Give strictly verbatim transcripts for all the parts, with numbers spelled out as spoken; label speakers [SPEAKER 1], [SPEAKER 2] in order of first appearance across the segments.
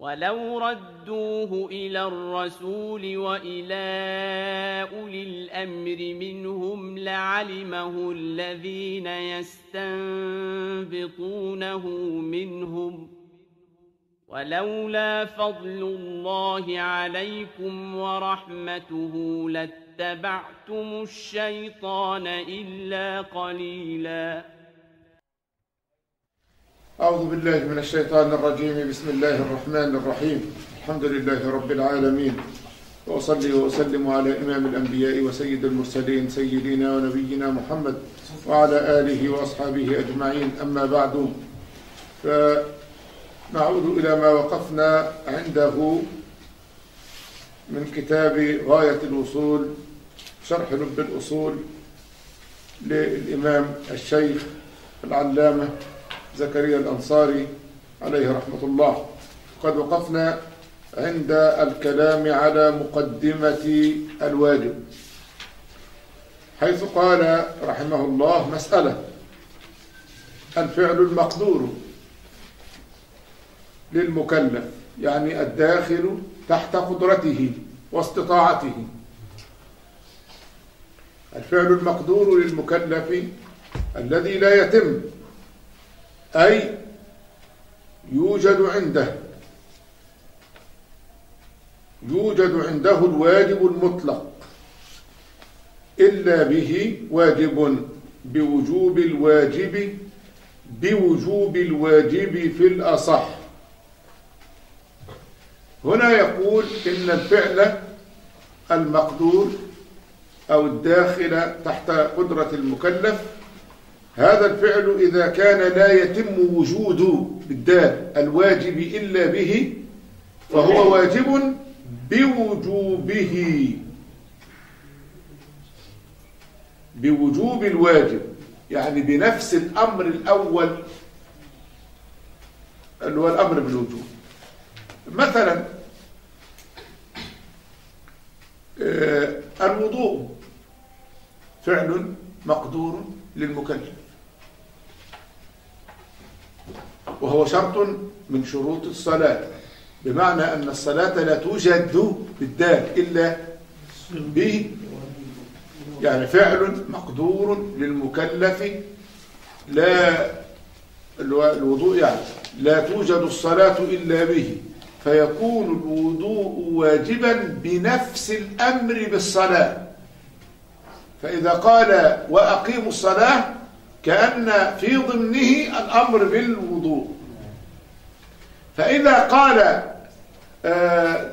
[SPEAKER 1] ولو ردوه إلى الرسول وإلى أولي الأمر منهم لعلمه الذين يستنبطونه منهم ولولا فضل الله عليكم ورحمته لاتبعتم الشيطان إلا قليلا.
[SPEAKER 2] أعوذ بالله من الشيطان الرجيم. بسم الله الرحمن الرحيم. الحمد لله رب العالمين، وأصلي وأسلم على إمام الأنبياء وسيد المرسلين سيدنا ونبينا محمد وعلى آله وأصحابه أجمعين. أما بعد، فنعود إلى ما وقفنا عنده من كتاب غاية الوصول شرح لب الأصول للإمام الشيخ العلامة زكريا الأنصاري عليه رحمة الله. قد وقفنا عند الكلام على مقدمة الواجب، حيث قال رحمه الله: مسألة الفعل المقدور للمكلف، يعني الداخل تحت قدرته واستطاعته. الفعل المقدور للمكلف الذي لا يتم، أي يوجد عنده يوجد عنده الواجب المطلق إلا به واجب بوجوب الواجب بوجوب الواجب في الأصح. هنا يقول إن الفعل المقدور أو الداخل تحت قدرة المكلف، هذا الفعل إذا كان لا يتم وجود بالدال الواجب إلا به فهو واجب بوجوبه بوجوب الواجب، يعني بنفس الأمر الأول اللي هو الأمر بالوجوب. مثلا الوضوء فعل مقدور للمكلف، وهو شرط من شروط الصلاة، بمعنى أن الصلاة لا توجد بالدال إلا به، يعني فعل مقدور للمكلف. لا الوضوء يعني لا توجد الصلاة إلا به، فيكون الوضوء واجبا بنفس الأمر بالصلاة. فإذا قال وأقيموا الصلاة كأن في ضمنه الأمر بالوضوء. فإذا قال آآ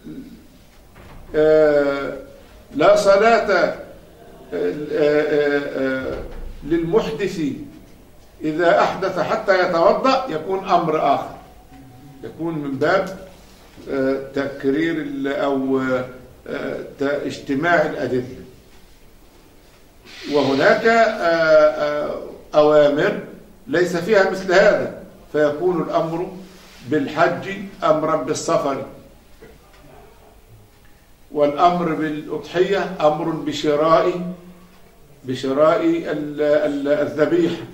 [SPEAKER 2] آآ لا صلاة للمحدث إذا أحدث حتى يتوضأ، يكون أمر آخر، يكون من باب تكرير أو اجتماع الأدلة. وهناك أوامر ليس فيها مثل هذا، فيكون الأمر بالحج أمرا بالسفر، والأمر بالأضحية أمر بشراء بشراء الذبيحة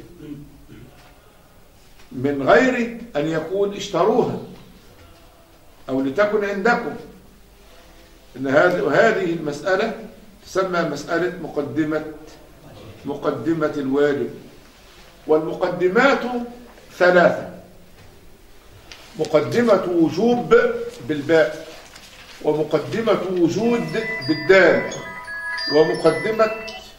[SPEAKER 2] من غير أن يكون اشتروها أو لتكن عندكم. إن هذه وهذه المسألة تسمى مسألة مقدمة مقدمة الواجب. والمقدمات ثلاثة: مقدمة وجوب بالباء، ومقدمة وجود بالدال، ومقدمة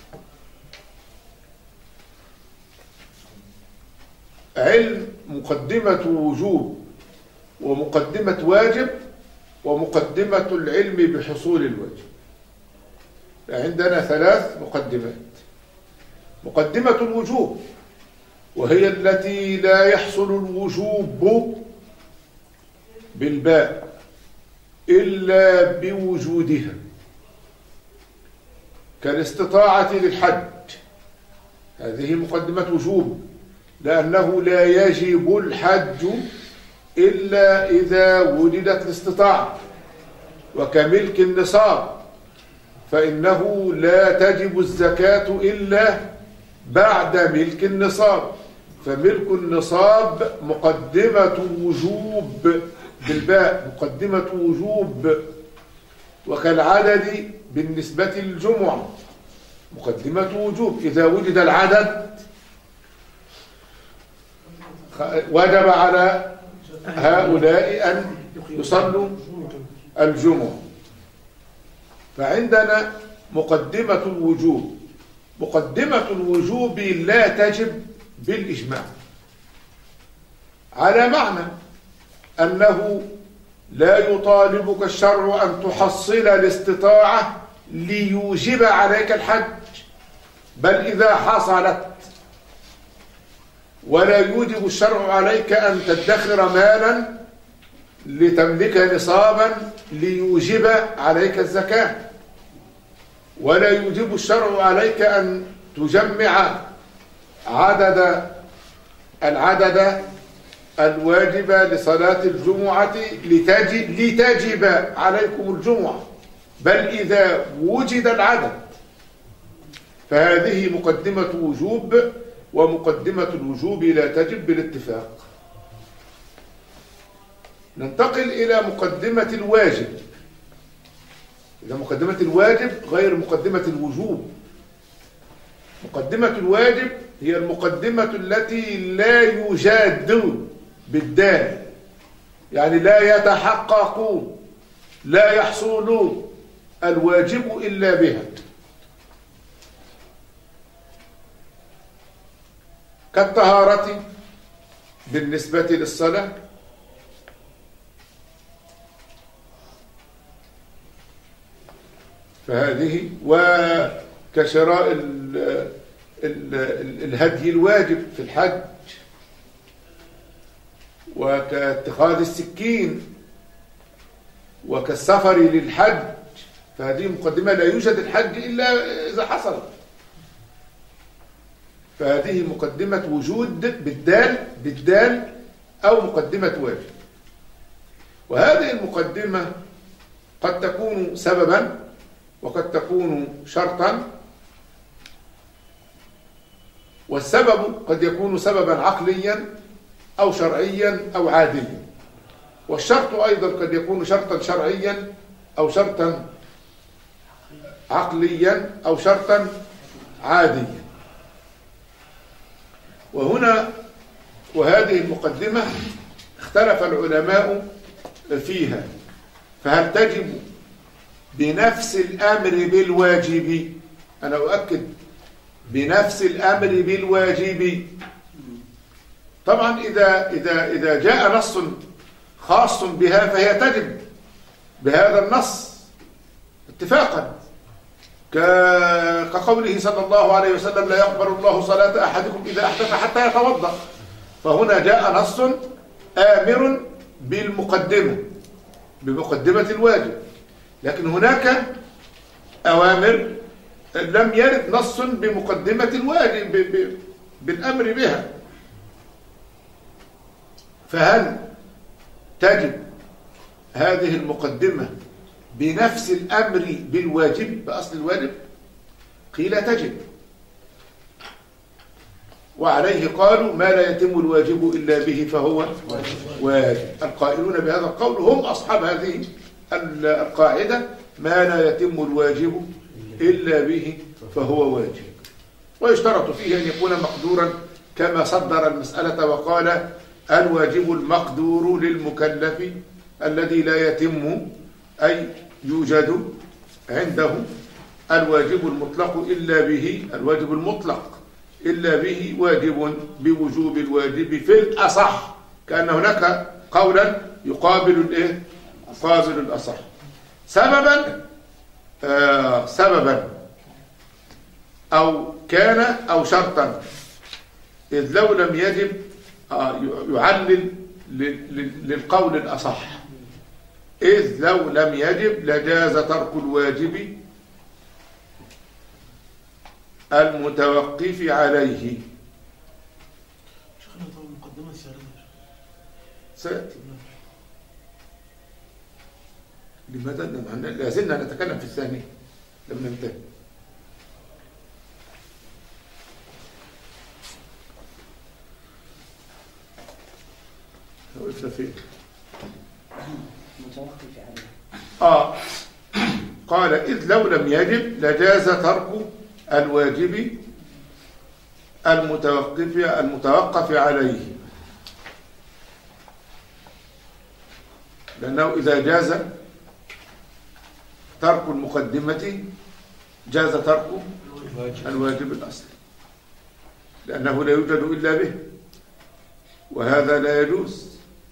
[SPEAKER 2] علم مقدمة وجوب، ومقدمة واجب، ومقدمة العلم بحصول الواجب. عندنا ثلاث مقدمات. مقدمة الوجوب، وهي التي لا يحصل الوجوب بالباء إلا بوجودها، كالاستطاعة للحج، هذه مقدمة وجوب، لأنه لا يجب الحج إلا إذا وجدت الاستطاعة. وكملك النصاب، فإنه لا تجب الزكاة إلا بعد ملك النصاب، فملك النصاب مقدمة وجوب بالباء مقدمة وجوب، وكالعدد بالنسبة للجمعة مقدمة وجوب. إذا وجد العدد وجب على هؤلاء أن يصلوا الجمعة. فعندنا مقدمة الوجوب. مقدمة الوجوب لا تجب بالإجماع، على معنى أنه لا يطالبك الشرع أن تحصل الاستطاعة ليوجب عليك الحج، بل إذا حصلت ولا يوجب الشرع عليك أن تدخر مالا لتملك نصابا ليوجب عليك الزكاة، ولا يوجب الشرع عليك أن تجمع عدد العدد الواجب لصلاة الجمعة لتجب, لتجب عليكم الجمعة، بل إذا وجد العدد فهذه مقدمة وجوب، ومقدمة الوجوب لا تجب بالاتفاق. ننتقل إلى مقدمة الواجب. إذا مقدمة الواجب غير مقدمة الوجوب. مقدمة الواجب هي المقدمة التي لا يجاد بالدال، يعني لا يتحقق لا يحصل الواجب إلا بها، كالطهارة بالنسبة للصلاة، فهذه وكشراء ال ال الهدي الواجب في الحج، وكاتخاذ السكين، وكالسفر للحج، فهذه مقدمة لا يوجد الحج إلا إذا حصل، فهذه مقدمة وجود بالدال بالدال أو مقدمة واجب. وهذه المقدمة قد تكون سببا وقد تكون شرطا، والسبب قد يكون سببا عقليا أو شرعيا أو عاديا، والشرط أيضا قد يكون شرطا شرعيا أو شرطا عقليا أو شرطا عاديا. وهنا وهذه المقدمة اختلف العلماء فيها، فهل تجب بنفس الأمر بالواجب؟ أنا أؤكد بنفس الأمر بالواجب. طبعا إذا إذا إذا جاء نص خاص بها فهي تجب بهذا النص اتفاقا، كقوله صلى الله عليه وسلم: لا يقبل الله صلاة أحدكم إذا أحدث حتى يتوضأ. فهنا جاء نص آمر بالمقدمة بمقدمة الواجب، لكن هناك أوامر لم يرد نص بمقدمة الواجب بالأمر بها، فهل تجب هذه المقدمة بنفس الأمر بالواجب بأصل الواجب؟ قيل تجب، وعليه قالوا: ما لا يتم الواجب إلا به فهو واجب. القائلون بهذا القول هم أصحاب هذه القاعدة: ما لا يتم الواجب إلا به فهو واجب. ويشترط فيه أن يكون مقدورا، كما صدر المسألة وقال: الواجب المقدور للمكلف الذي لا يتم أي يوجد عنده الواجب المطلق إلا به، الواجب المطلق إلا به واجب بوجوب الواجب في الأصح، كأن هناك قولا يقابل الإيه؟ يقابل الأصح. سببا آه سببا أو كان أو شرطا، إذ لو لم يجب آه يعلل للقول الأصح، إذ لو لم يجب لجاز ترك الواجب المتوقف عليه.
[SPEAKER 3] شيخنا طبعا مقدمة سيارة
[SPEAKER 2] سيأتي. لماذا لا زلنا نتكلم في الثاني لم ننتهي؟ وقفنا فين؟
[SPEAKER 3] المتوقف عليه.
[SPEAKER 2] آه قال إذ لو لم يجب لجاز ترك الواجب المتوقف المتوقف عليه، لأنه إذا جاز ترك المقدمة جاز ترك الواجب الأصلي، لأنه لا يوجد إلا به، وهذا لا يجوز.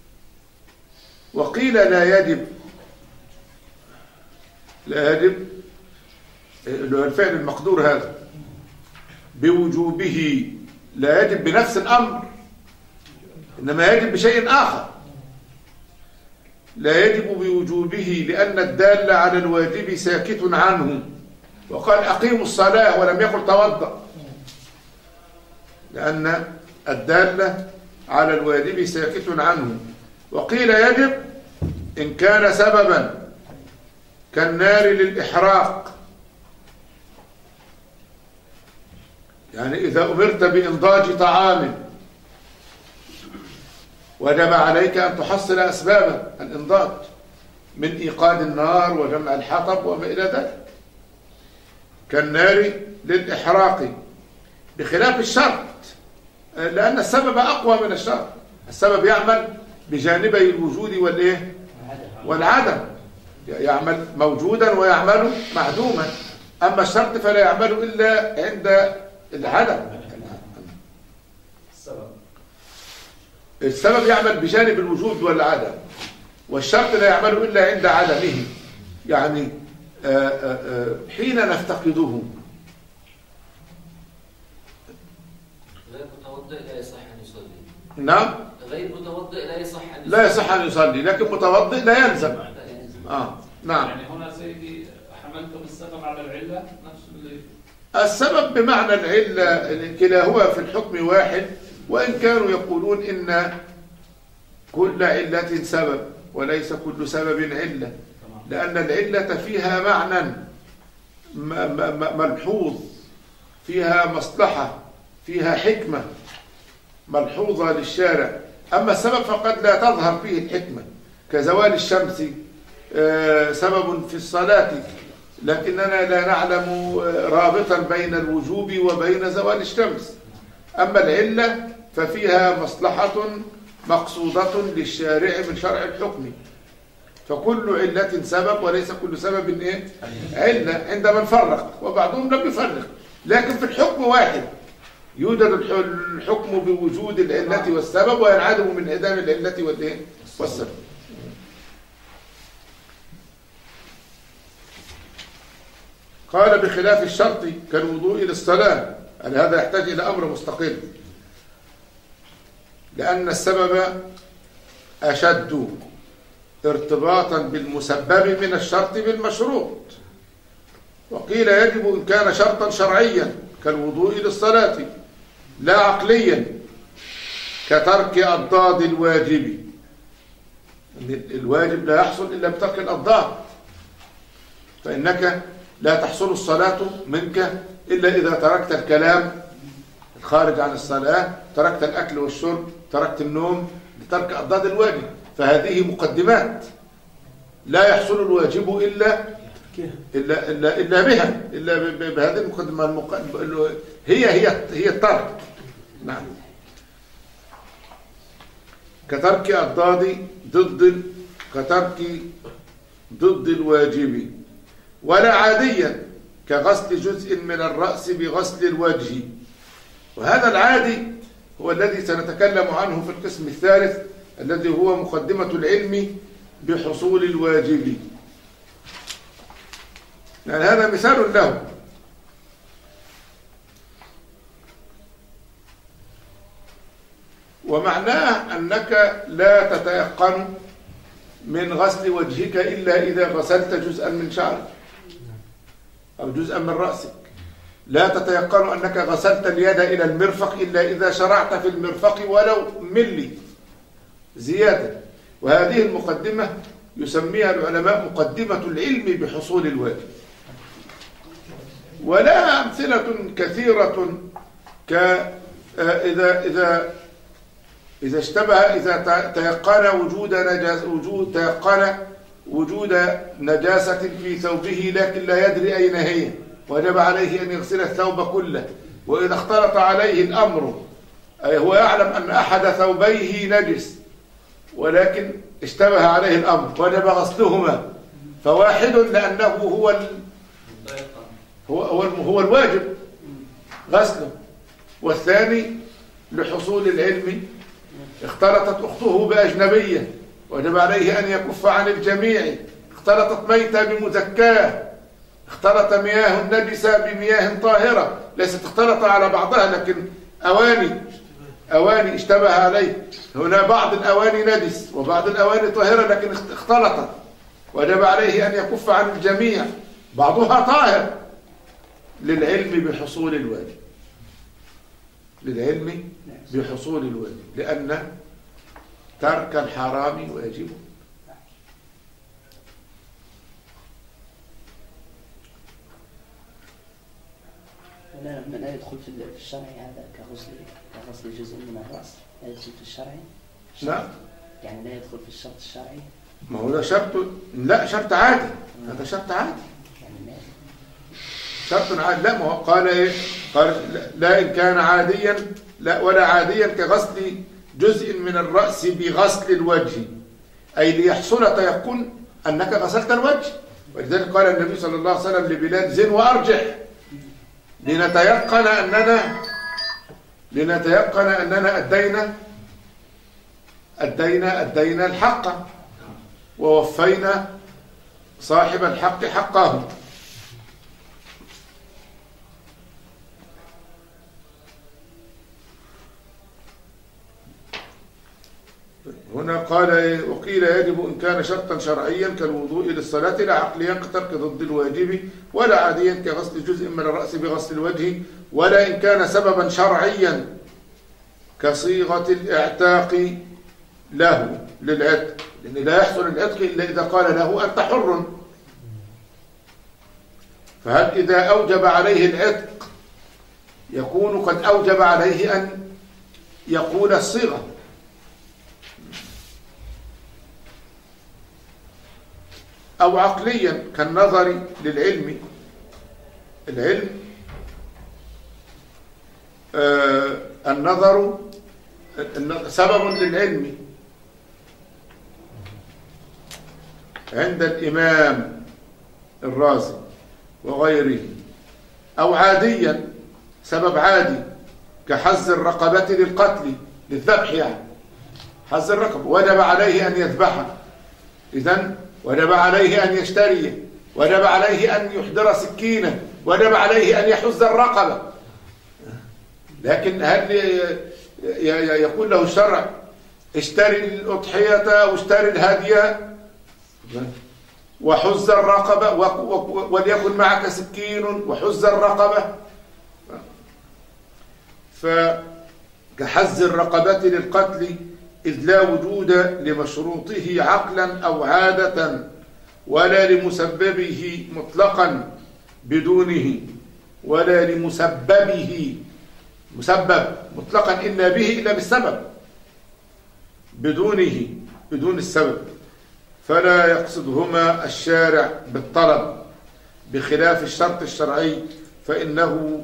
[SPEAKER 2] وقيل لا يجب لا يجب الفعل المقدور هذا بوجوبه، لا يجب بنفس الأمر، إنما يجب بشيء آخر. لا يجب بوجوبه لأن الدال على الواجب ساكت عنه، وقال أقيموا الصلاة ولم يقل توضأ، لأن الدالة على الواجب ساكت عنه. وقيل يجب إن كان سببا كالنار للإحراق، يعني إذا أمرت بإنضاج طعام وجب عليك أن تحصل أسباب الإنضاج من إيقاد النار وجمع الحطب وما إلى ذلك، كالنار للإحراق، بخلاف الشرط، لأن السبب أقوى من الشرط. السبب يعمل بجانبي الوجود والإيه والعدم، يعمل موجودا ويعمل معدوما، أما الشرط فلا يعمل إلا عند العدم. السبب يعمل بجانب الوجود والعدم، والشرط لا يعمل إلا عند عدمه، يعني آآ آآ حين نفتقده.
[SPEAKER 4] غير متوضئ لا يصح أن يصلي.
[SPEAKER 2] نعم،
[SPEAKER 4] غير متوضئ لا يصح أن يصلي.
[SPEAKER 2] لا يصح أن يصلي، لكن متوضئ لا يلزم. آه نعم.
[SPEAKER 5] يعني هنا سيدي حملتم السبب على العلة نفس اللي
[SPEAKER 2] السبب بمعنى العلة، كلاهما في الحكم واحد، وإن كانوا يقولون إن كل علة سبب وليس كل سبب علة، لأن العلة فيها معنى ملحوظ، فيها مصلحة، فيها حكمة ملحوظة للشارع. أما السبب فقد لا تظهر فيه الحكمة، كزوال الشمس سبب في الصلاة، لكننا لا نعلم رابطا بين الوجوب وبين زوال الشمس. أما العلة ففيها مصلحة مقصودة للشارع من شرع الحكم، فكل علة سبب وليس كل سبب إيه؟ علة عندما نفرق، وبعضهم لم يفرق، لكن في الحكم واحد، يوجد الحكم بوجود العلة والسبب وينعدم من عدم العلة والإيه؟ والسبب. قال بخلاف الشرط كالوضوء للصلاة، يعني هذا يحتاج إلى أمر مستقل، لأن السبب أشد ارتباطا بالمسبب من الشرط بالمشروط. وقيل يجب إن كان شرطا شرعيا كالوضوء للصلاة، لا عقليا كترك أضداد الواجب، الواجب لا يحصل إلا بترك الأضداد، فإنك لا تحصل الصلاة منك إلا إذا تركت الكلام الخارج عن الصلاة، تركت الأكل والشرب، تركت النوم، لترك أضداد الواجب. فهذه مقدمات لا يحصل الواجب إلا إلا إلا, إلا بها، إلا بهذه المقدمة المقدمة هي هي هي الترك. نعم، كترك أضداد ضد كترك ضد الواجب، ولا عاديا كغسل جزء من الرأس بغسل الوجه. وهذا العادي هو الذي سنتكلم عنه في القسم الثالث، الذي هو مقدمة العلم بحصول الواجب، يعني هذا مثال له. ومعناه أنك لا تتيقن من غسل وجهك إلا إذا غسلت جزءا من شعرك أو جزءا من رأسك، لا تتيقن أنك غسلت اليد إلى المرفق إلا إذا شرعت في المرفق ولو ملي زيادة. وهذه المقدمة يسميها العلماء مقدمة العلم بحصول الواجب. ولا أمثلة كثيرة، كإذا إذا إذا اشتبه إذا تيقن وجود نجاس وجود تيقن وجود نجاسة في ثوبه لكن لا يدري أين هي، وجب عليه أن يغسل الثوب كله. وإذا اختلط عليه الأمر، أي هو يعلم أن أحد ثوبيه نجس ولكن اشتبه عليه الأمر، وجب غسلهما، فواحد لأنه هو ال... هو هو هو الواجب غسله، والثاني لحصول العلم. اختلطت أخته بأجنبية وجب عليه أن يكف عن الجميع. اختلطت ميتة بمزكاة، اختلط مياه نجسة بمياه طاهرة، ليست اختلط على بعضها لكن أواني أواني اشتبه عليه. هنا بعض الأواني نجس وبعض الأواني طاهرة لكن اختلطت، وجب عليه أن يكف عن الجميع، بعضها طاهر للعلم بحصول الواجب، للعلم بحصول الواجب، لأن ترك الحرام واجب.
[SPEAKER 3] لا لا يدخل في الشرع هذا كغسل كغسل جزء من الرأس، لا يدخل في الشرع.
[SPEAKER 2] لا
[SPEAKER 3] يعني لا يدخل في الشرط الشرعي.
[SPEAKER 2] ما هو ده شرط، لا شرط عادي، هذا شرط عادي،
[SPEAKER 3] يعني
[SPEAKER 2] شرط عادي. لا ما هو قال ايه؟ قال لا إن كان عاديا، لا ولا عاديا كغسل جزء من الرأس بغسل الوجه، أي ليحصل تيقن أنك غسلت الوجه. ولذلك قال النبي صلى الله عليه وسلم لبلال زن وأرجح، لنتيقن أننا لنتيقن أننا أدينا أدينا أدينا الحق ووفينا صاحب الحق حقه. هنا قال وقيل يجب إن كان شرطا شرعيا كالوضوء للصلاة، لا عقليا كترك ضد الواجب، ولا عاديا كغسل جزء من الرأس بغسل الوجه، ولا إن كان سببا شرعيا كصيغة الإعتاق له للعتق، لأن لا يحصل العتق إلا إذا قال له أنت حر. فهل إذا أوجب عليه العتق يكون قد أوجب عليه أن يقول الصيغة؟ أو عقليا كالنظر للعلم، العلم آه النظر سبب للعلم عند الإمام الرازي وغيره، أو عاديا سبب عادي كحز الرقبة للقتل للذبح، يعني حز الرقبة وجب عليه أن يذبحها، إذن وجب عليه أن يشتري، وجب عليه أن يحضر سكينة، وجب عليه أن يحز الرقبة. لكن هل يقول له الشرع اشتري الأضحية واشتري الهدي وحز الرقبة وليكن معك سكين وحز الرقبة؟ فكحز الرقبة للقتل إذ لا وجود لمشروطه عقلا أو عادة ولا لمسببه مطلقا بدونه، ولا لمسببه مسبب مطلقا إلا به إلا بالسبب بدونه بدون السبب، فلا يقصدهما الشارع بالطلب بخلاف الشرط الشرعي، فإنه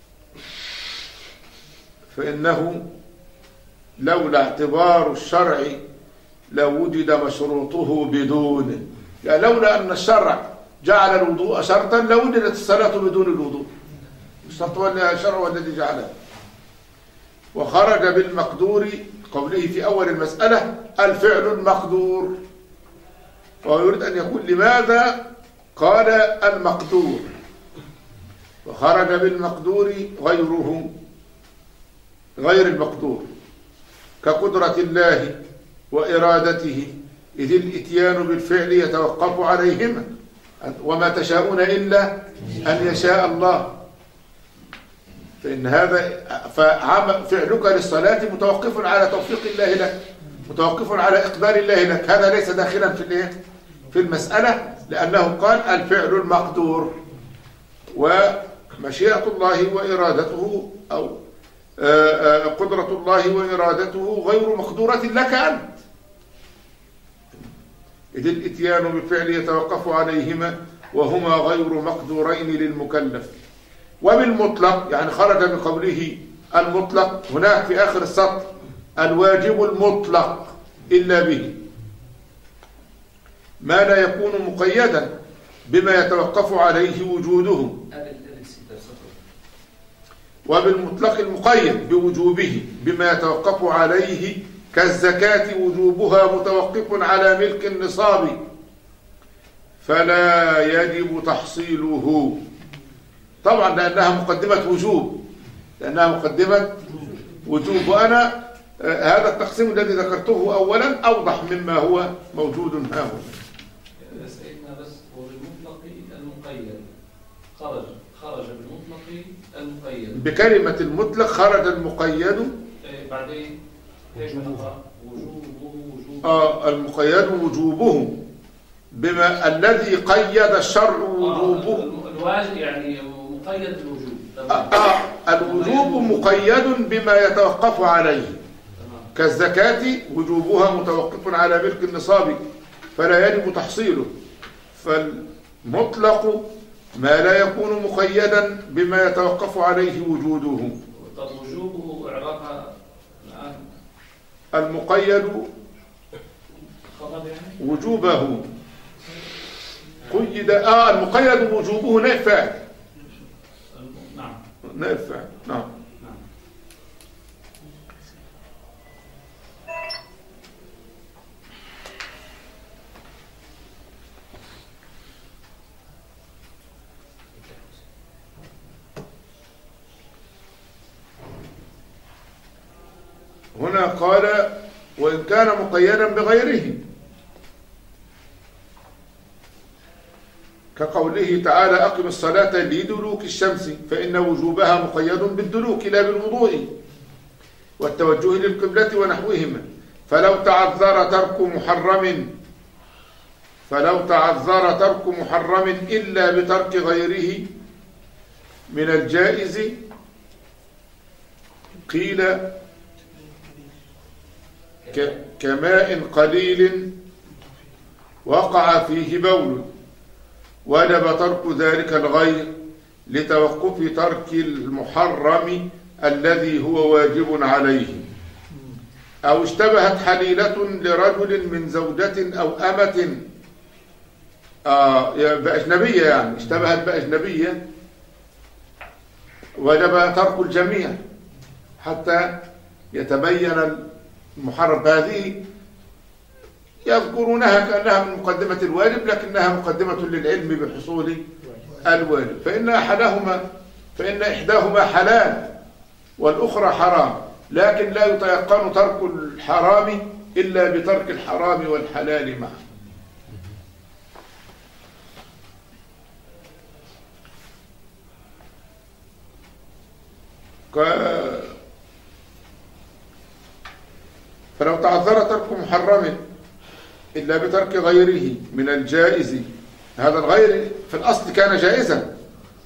[SPEAKER 2] فإنه لولا اعتبار الشرع لوجد مشروطه بدونه. يعني لولا أن الشرع جعل الوضوء شرطا لوجدت الصلاة بدون الوضوء، الشرط الشرع هو الذي جعله. وخرج بالمقدور قوله في أول المسألة الفعل المقدور، وهو يريد أن يقول لماذا قال المقدور. وخرج بالمقدور غيره غير المقدور كقدرة الله وإرادته، إذ الإتيان بالفعل يتوقف عليهما، وما تشاءون إلا أن يشاء الله. فإن هذا ففعلك للصلاة متوقف على توفيق الله لك، متوقف على إقدار الله لك، هذا ليس داخلا في في المسألة، لأنه قال الفعل المقدور، ومشيئة الله وإرادته أو قدرة الله وإرادته غير مقدورة لك أنت. إذ الإتيان بالفعل يتوقف عليهما وهما غير مقدورين للمكلف. وبالمطلق يعني خرج بقوله المطلق هناك في آخر السطر الواجب المطلق إلا به ما لا يكون مقيدا بما يتوقف عليه وجوده. وبالمطلق المقيد بوجوبه بما يتوقف عليه كالزكاة وجوبها متوقف على ملك النصاب فلا يجب تحصيله. طبعا لأنها مقدمة وجوب لأنها مقدمة وجوب. وأنا آه هذا التقسيم الذي ذكرته أولا أوضح مما هو موجود ها هنا.
[SPEAKER 5] سيدنا بس وبالمطلق المقيد خرج خرج بالمطلق المقيد
[SPEAKER 2] بكلمة المطلق خرج المقيد.
[SPEAKER 5] إيه بعدين كيف نقرأ وجوبه وجوبه
[SPEAKER 2] آه المقيد وجوبه بما الذي قيد الشرع وجوبه.
[SPEAKER 5] آه الواجب يعني مقيد بالوجوب.
[SPEAKER 2] آه آه الوجوب مقيد بما يتوقف عليه كالزكاة وجوبها متوقف على ملك النصاب فلا يجب تحصيله. فالمطلق ما لا يكون مقيدا بما يتوقف عليه وجوده.
[SPEAKER 5] طب وجوبه إعرابها الآن
[SPEAKER 2] المقيد
[SPEAKER 5] خبر يعني
[SPEAKER 2] وجوبه قيد آه المقيد وجوبه نائب فاعل.
[SPEAKER 5] نعم
[SPEAKER 2] نائب فاعل نعم.
[SPEAKER 5] نعم.
[SPEAKER 2] هنا قال وإن كان مقيدا بغيره كقوله تعالى أقم الصلاة لدلوك الشمس فإن وجوبها مقيد بالدلوك لا بالوضوء والتوجه للقبلة ونحوهما. فلو تعذر ترك محرم فلو تعذر ترك محرم إلا بترك غيره من الجائز قيل كماء قليل وقع فيه بول وجب ترك ذلك الغير لتوقف ترك المحرم الذي هو واجب عليه. أو اشتبهت حليلة لرجل من زوجة أو أمة آه بأجنبية يعني اشتبهت بأجنبية وجب ترك الجميع حتى يتبين المحرم. هذه يذكرونها كأنها من مقدمة الواجب لكنها مقدمة للعلم بحصول الواجب. فإن أحدهما فإن إحداهما حلال والأخرى حرام لكن لا يتيقن ترك الحرام إلا بترك الحرام والحلال معا. فلو تعذر ترك محرم إلا بترك غيره من الجائز هذا الغير في الأصل كان جائزا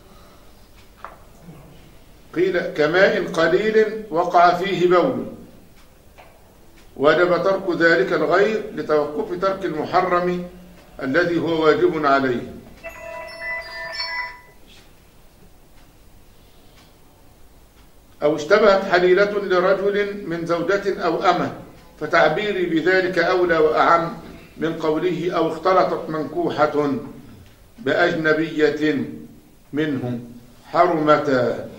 [SPEAKER 2] قيل كماء قليل وقع فيه بول وجب ترك ذلك الغير لتوقف ترك المحرم الذي هو واجب عليه. أو اشتبهت حليلة لرجل من زوجة أو أمة فتعبيري بذلك أولى وأعم من قوله أو اختلطت منكوحة بأجنبية منهم حرمتا.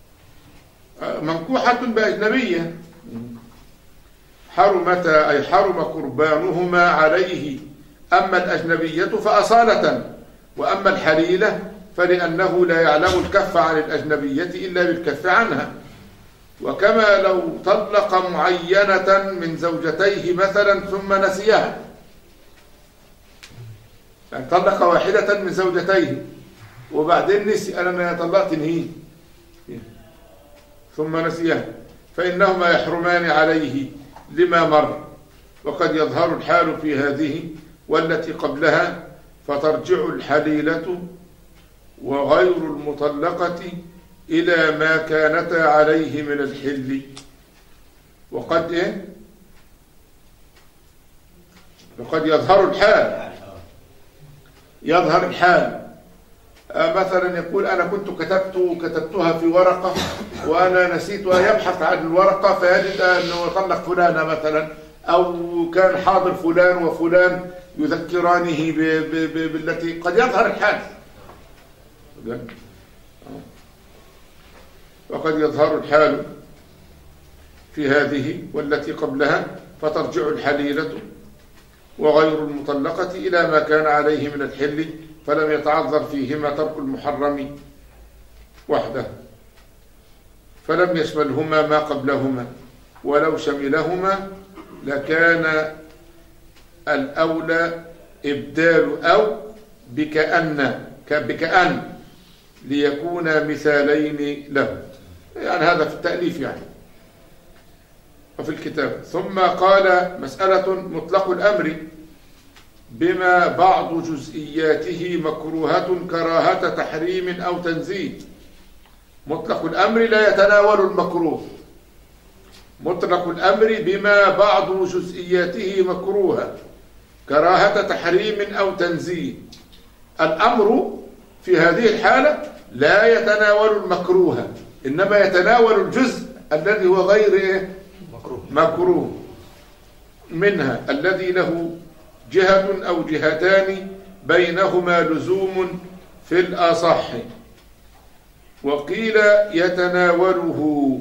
[SPEAKER 2] منكوحة بأجنبية حرمتا أي حرم قربانهما عليه. أما الأجنبية فأصالة وأما الحليلة فلأنه لا يعلم الكف عن الأجنبية إلا بالكف عنها. وكما لو طلق معينة من زوجتيه مثلا ثم نسيها يعني طلق واحدة من زوجتيه وبعدين نسي أنا طلقت نهي ثم نسيها فإنهما يحرمان عليه لما مر. وقد يظهر الحال في هذه والتي قبلها فترجع الحليلة وغير المطلقة إلى ما كانتا عليه من الحل. وقد إيه؟ وقد يظهر الحال يظهر الحال مثلا يقول أنا كنت كتبت كتبتها في ورقة وأنا نسيت ويبحث عن الورقة فيجد أنه طلق فلانة مثلا، أو كان حاضر فلان وفلان يذكرانه بالتي قد يظهر الحال، وقد يظهر الحال في هذه والتي قبلها، فترجع الحليلة وغير المطلقة إلى ما كان عليه من الحل، فلم يتعذر فيهما ترك المحرم وحده، فلم يشملهما ما قبلهما، ولو شملهما لكان الأولى إبدال أو بكأن بكأن ليكون مثالين له، يعني هذا في التأليف يعني وفي الكتاب. ثم قال مسألة مطلق الأمر بما بعض جزئياته مكروهة كراهة تحريم أو تنزيه. مطلق الأمر لا يتناول المكروه، مطلق الأمر بما بعض جزئياته مكروهة كراهة تحريم أو تنزيه. الأمر في هذه الحالة لا يتناول المكروه، إنما يتناول الجزء الذي هو غير مكروه منها، الذي له جهة أو جهتان بينهما لزوم في الأصح. وقيل يتناوله،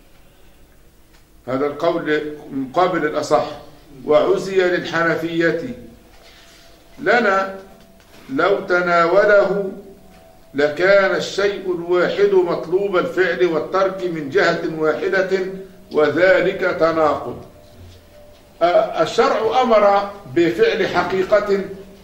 [SPEAKER 2] هذا القول مقابل الأصح. وعزي للحنفية لنا لو تناوله لكان الشيء الواحد مطلوب الفعل والترك من جهة واحدة، وذلك تناقض. الشرع أمر بفعل حقيقة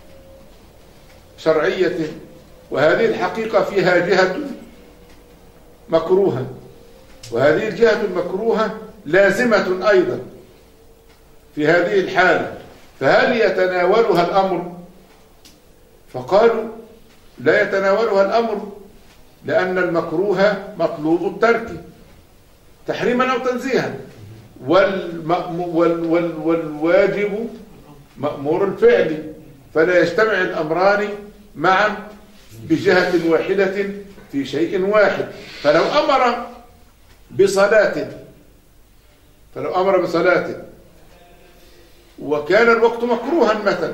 [SPEAKER 2] شرعية، وهذه الحقيقة فيها جهة مكروهة، وهذه الجهة المكروهة لازمة أيضا في هذه الحالة، فهل يتناولها الأمر؟ فقالوا لا يتناولها الأمر، لأن المكروه مطلوب الترك تحريما أو تنزيها، والواجب مأمور الفعل، فلا يجتمع الأمران معا بجهة واحدة في شيء واحد. فلو أمر بصلاة فلو أمر بصلاة وكان الوقت مكروها مثلا،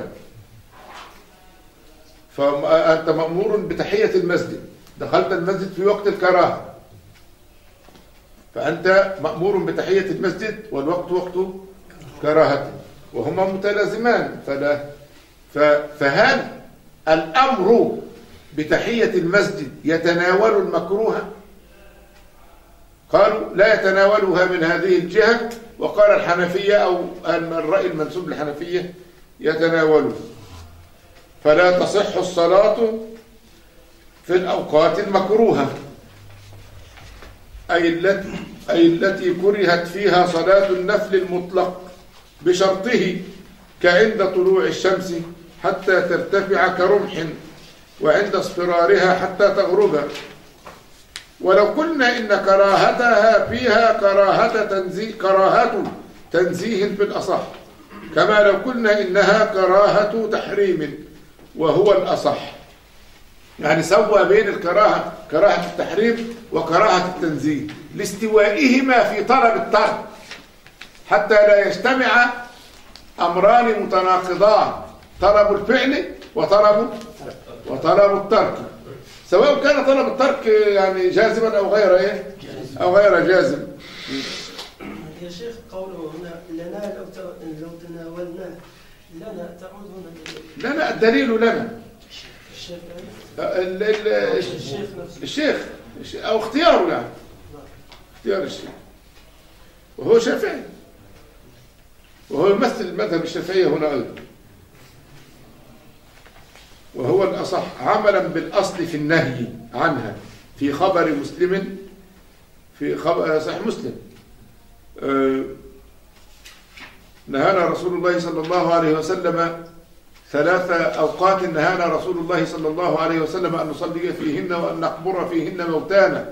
[SPEAKER 2] فأنت مأمور بتحية المسجد، دخلت المسجد في وقت الكراهة، فأنت مأمور بتحية المسجد والوقت وقت كراهة، وهما متلازمان. فلا فهل الأمر بتحية المسجد يتناول المكروه؟ قالوا لا يتناولها من هذه الجهة. وقال الحنفية أو الرأي المنسوب للحنفية يتناوله، فلا تصح الصلاة في الأوقات المكروهة، أي التي أي التي كرهت فيها صلاة النفل المطلق بشرطه، كعند طلوع الشمس حتى ترتفع كرمح، وعند اصفرارها حتى تغرب. ولو قلنا إن كراهتها فيها كراهة تنزيه كراهة تنزيه في الأصح، كما لو قلنا إنها كراهة تحريم وهو الأصح، يعني سوى بين الكراهة كراهة التحريم وكراهة التنزيه لاستوائهما في طلب الترك، حتى لا يجتمع أمران متناقضان، طلب الفعل وطلب وطلب الترك، سواء كان طلب الترك يعني جازما أو غير إيه أو غير جازم.
[SPEAKER 6] يا شيخ قوله هنا لنا لو لو تناولناه، لنا تعود هنا
[SPEAKER 2] لنا الدليل لنا
[SPEAKER 6] الشيخ
[SPEAKER 2] ال ال
[SPEAKER 6] الشيخ
[SPEAKER 2] الشيخ أو اختياره، يعني اختيار الشيخ، وهو شافعي، وهو يمثل المذهب الشافعي هنا أيضا، وهو الأصح عملا بالأصل في النهي عنها في خبر مسلم في خبر صحيح مسلم. أه نهانا رسول الله صلى الله عليه وسلم ثلاث أوقات، نهانا رسول الله صلى الله عليه وسلم أن نصلي فيهن وأن نقبر فيهن موتانا.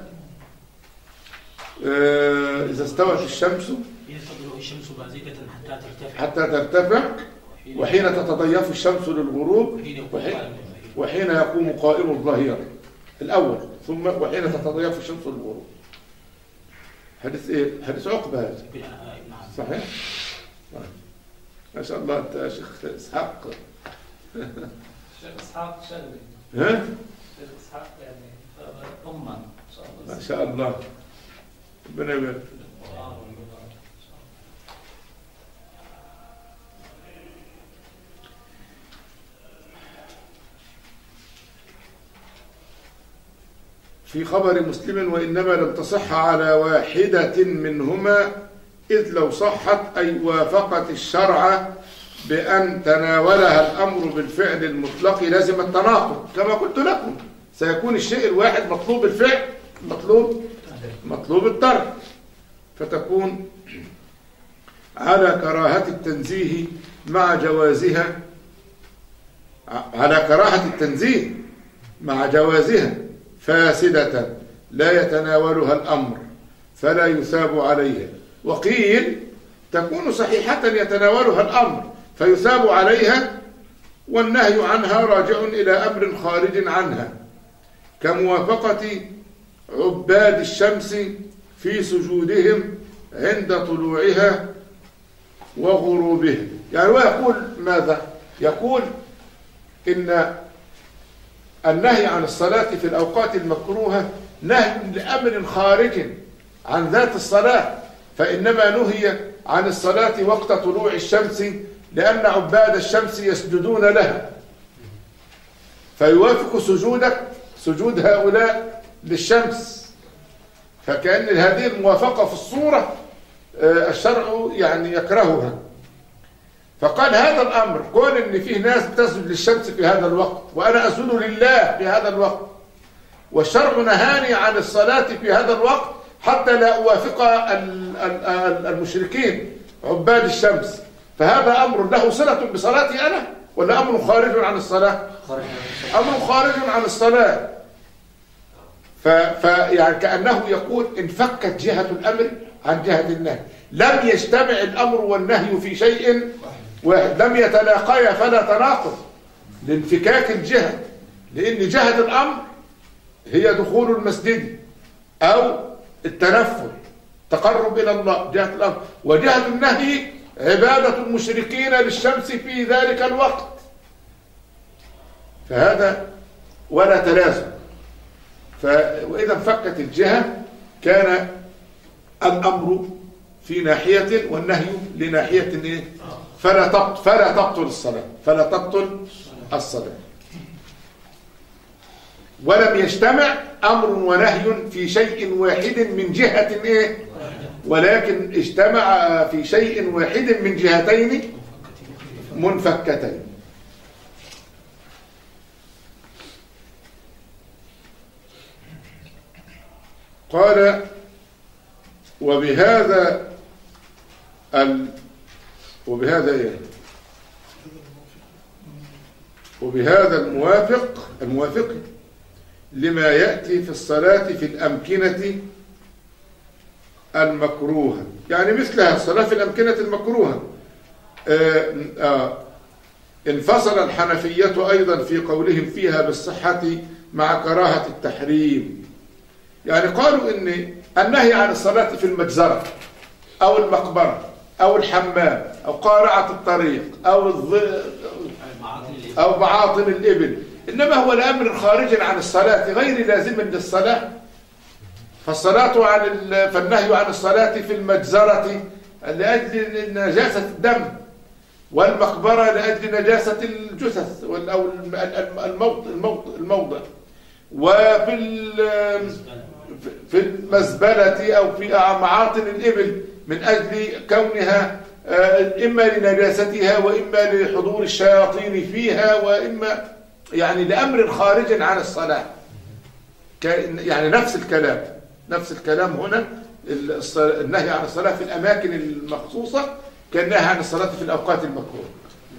[SPEAKER 2] أه إذا استوت الشمس
[SPEAKER 7] يفضل الشمس بازغة حتى ترتفع
[SPEAKER 2] حتى ترتفع وحين تتضيف الشمس للغروب وحين, وحين يقوم قائم الظهيرة الأول، ثم وحين تتضيف الشمس للغروب. حديث إيه؟ حديث عقبة هذا صحيح؟ ما شاء الله أنت يا شيخ إسحاق.
[SPEAKER 5] شيخ إسحاق شلبي.
[SPEAKER 2] ها؟
[SPEAKER 5] شيخ إسحاق يعني أمة
[SPEAKER 2] ما شاء الله. ربنا يبارك. في خبر مسلم وإنما لم تصح على واحدة منهما إذ لو صحت أي وافقت الشرع بأن تناولها الأمر بالفعل المطلق لازم التناقض، كما قلت لكم سيكون الشيء الواحد مطلوب الفعل مطلوب مطلوب الترك، فتكون على كراهة التنزيه مع جوازها على كراهة التنزيه مع جوازها فاسدة لا يتناولها الأمر فلا يثاب عليها. وقيل تكون صحيحة يتناولها الأمر فيثاب عليها، والنهي عنها راجع إلى أمر خارج عنها كموافقة عباد الشمس في سجودهم عند طلوعها وغروبها. يعني هو يقول ماذا؟ يقول إن النهي عن الصلاة في الأوقات المكروهة نهي لأمر خارج عن ذات الصلاة، فإنما نهي عن الصلاة وقت طلوع الشمس لأن عباد الشمس يسجدون لها، فيوافق سجودك سجود هؤلاء للشمس، فكأن هذه الموافقة في الصورة الشرع يعني يكرهها. فقال هذا الأمر كون إن فيه ناس بتسجد للشمس في هذا الوقت وأنا أسجد لله في هذا الوقت، والشرع نهاني عن الصلاة في هذا الوقت حتى لا أوافق المشركين عباد الشمس، فهذا أمر له صلة بصلاتي أنا ولا أمر خارج عن الصلاة؟ أمر خارج عن الصلاة. فيعني كأنه يقول انفكت جهة الأمر عن جهة النهي، لم يجتمع الأمر والنهي في شيء واحد، لم يتلاقيا فلا تناقض لانفكاك الجهة، لأن جهة الأمر هي دخول المسجد أو التنفل تقرب إلى الله جهة الأمر، وجهة النهي عبادة المشركين للشمس في ذلك الوقت، فهذا ولا تلازم. وإذا انفكت الجهة كان الأمر في ناحية والنهي لناحية إيه؟ فلا تبطل فلا تبطل الصلاة فلا تبطل الصلاة. ولم يجتمع أمر ونهي في شيء واحد من جهة إيه؟ ولكن اجتمع في شيء واحد من جهتين منفكتين. قال وبهذا ال وبهذا إيه؟ وبهذا الموافق الموافق لما يأتي في الصلاة في الأمكنة المكروهة، يعني مثلها الصلاة في الأمكنة المكروهة. آه آه انفصل الحنفية أيضا في قولهم فيها بالصحة مع كراهة التحريم، يعني قالوا إن النهي عن الصلاة في المجزرة أو المقبرة أو الحمام أو قارعة الطريق أو الض... أو معاطن الإبل إنما هو الأمر خارج عن الصلاة غير لازم للصلاة، فالصلاة عن ال... فالنهي عن الصلاة في المجزرة لأجل نجاسة الدم، والمقبرة لأجل نجاسة الجثث أو الموضع الموضع وفي ال... في المزبلة أو في معاطن الإبل من أجل كونها إما لنجاستها وإما لحضور الشياطين فيها وإما يعني لأمر خارج عن الصلاة. يعني نفس الكلام نفس الكلام هنا النهي عن الصلاة في الأماكن المخصوصة كالنهي عن الصلاة في الأوقات المكروهة.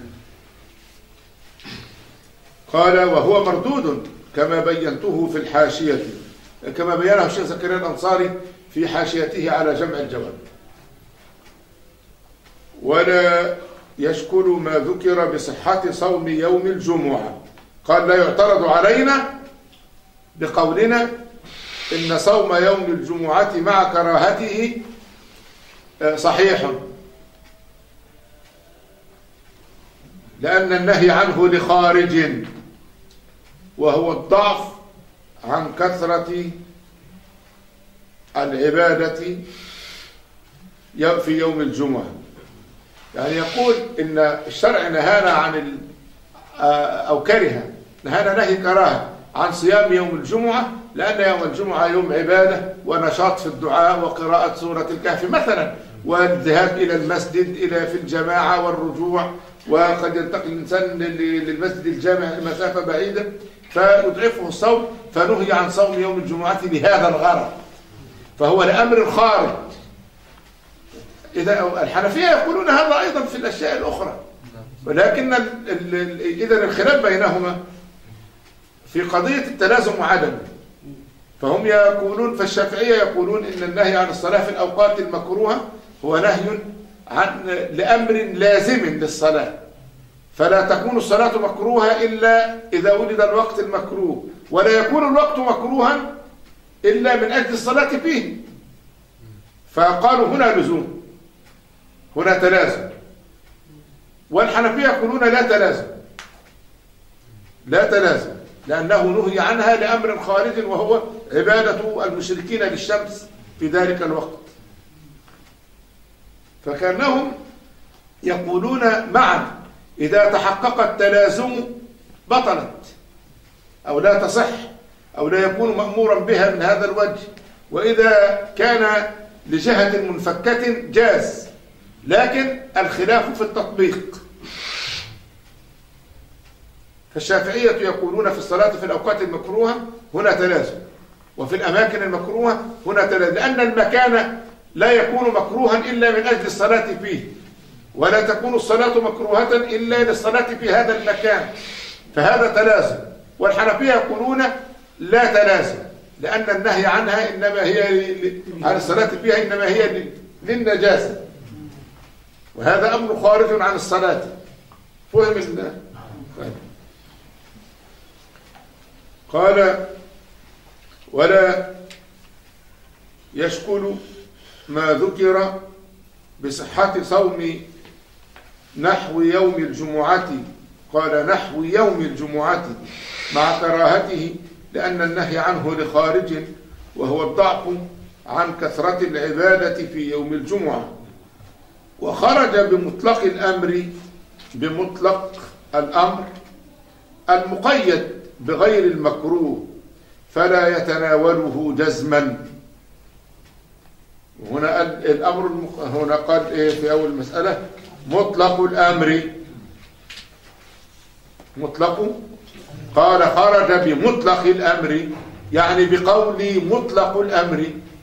[SPEAKER 2] قال وهو مردود كما بينته في الحاشية كما بينه الشيخ زكريا الأنصاري في حاشيته على جمع الجواب. ولا يشكل ما ذكر بصحة صوم يوم الجمعة. قال لا يعترض علينا بقولنا إن صوم يوم الجمعة مع كراهته صحيح، لأن النهي عنه لخارج، وهو الضعف عن كثرة العبادة في يوم الجمعة. يعني يقول إن الشرع نهانا عن أو كره نهانا نهي كراهة عن صيام يوم الجمعة، لأن يوم الجمعة يوم عبادة ونشاط في الدعاء وقراءة سورة الكهف مثلا، والذهاب إلى المسجد إلى في الجماعة والرجوع، وقد ينتقل الإنسان للمسجد الجامع مسافة بعيدة فيضعفه الصوم، فنهي عن صوم يوم الجمعة لهذا الغرض، فهو لأمر خارج. إذا الحنفية يقولون هذا أيضا في الأشياء الأخرى، ولكن إذا الخلاف بينهما في قضية التلازم وعدمه. فهم يقولون، فالشافعية يقولون إن النهي عن الصلاة في الأوقات المكروهة هو نهي عن لأمر لازم للصلاة، فلا تكون الصلاة مكروهة إلا إذا ولد الوقت المكروه، ولا يكون الوقت مكروها إلا من أجل الصلاة فيه. فقالوا هنا لزوم، هنا تلازم. والحنفية يقولون لا تلازم، لا تلازم، لأنه نهي عنها لأمر خارج، وهو عبادة المشركين للشمس في ذلك الوقت. فكأنهم يقولون معا إذا تحقق التلازم بطلت، أو لا تصح، أو لا يكون مأمورا بها من هذا الوجه، وإذا كان لجهة منفكة جاز، لكن الخلاف في التطبيق. فالشافعية يقولون في الصلاة في الأوقات المكروهة هنا تلازم، وفي الأماكن المكروهة هنا تلازم، لأن المكان لا يكون مكروها إلا من أجل الصلاة فيه، ولا تكون الصلاة مكروهة إلا للصلاة في هذا المكان، فهذا تلازم. والحنفية يقولون لا تلازم، لأن النهي عنها إنما هي عن الصلاة فيها إنما هي للنجاسة، وهذا أمر خارج عن الصلاة. فهم الله؟ قال ولا يشكل ما ذكر بصحة صوم نحو يوم الجمعة، قال نحو يوم الجمعة مع كراهته، لأن النهي عنه لخارج، وهو الضعف عن كثرة العبادة في يوم الجمعة. وخرج بمطلق الأمر بمطلق الأمر المقيد بغير المكروه، فلا يتناوله جزما. هنا الأمر هنا قال إيه في أول مسألة؟ مطلق الأمر. مطلق قال خرج بمطلق الأمر، يعني بقول مطلق الأمر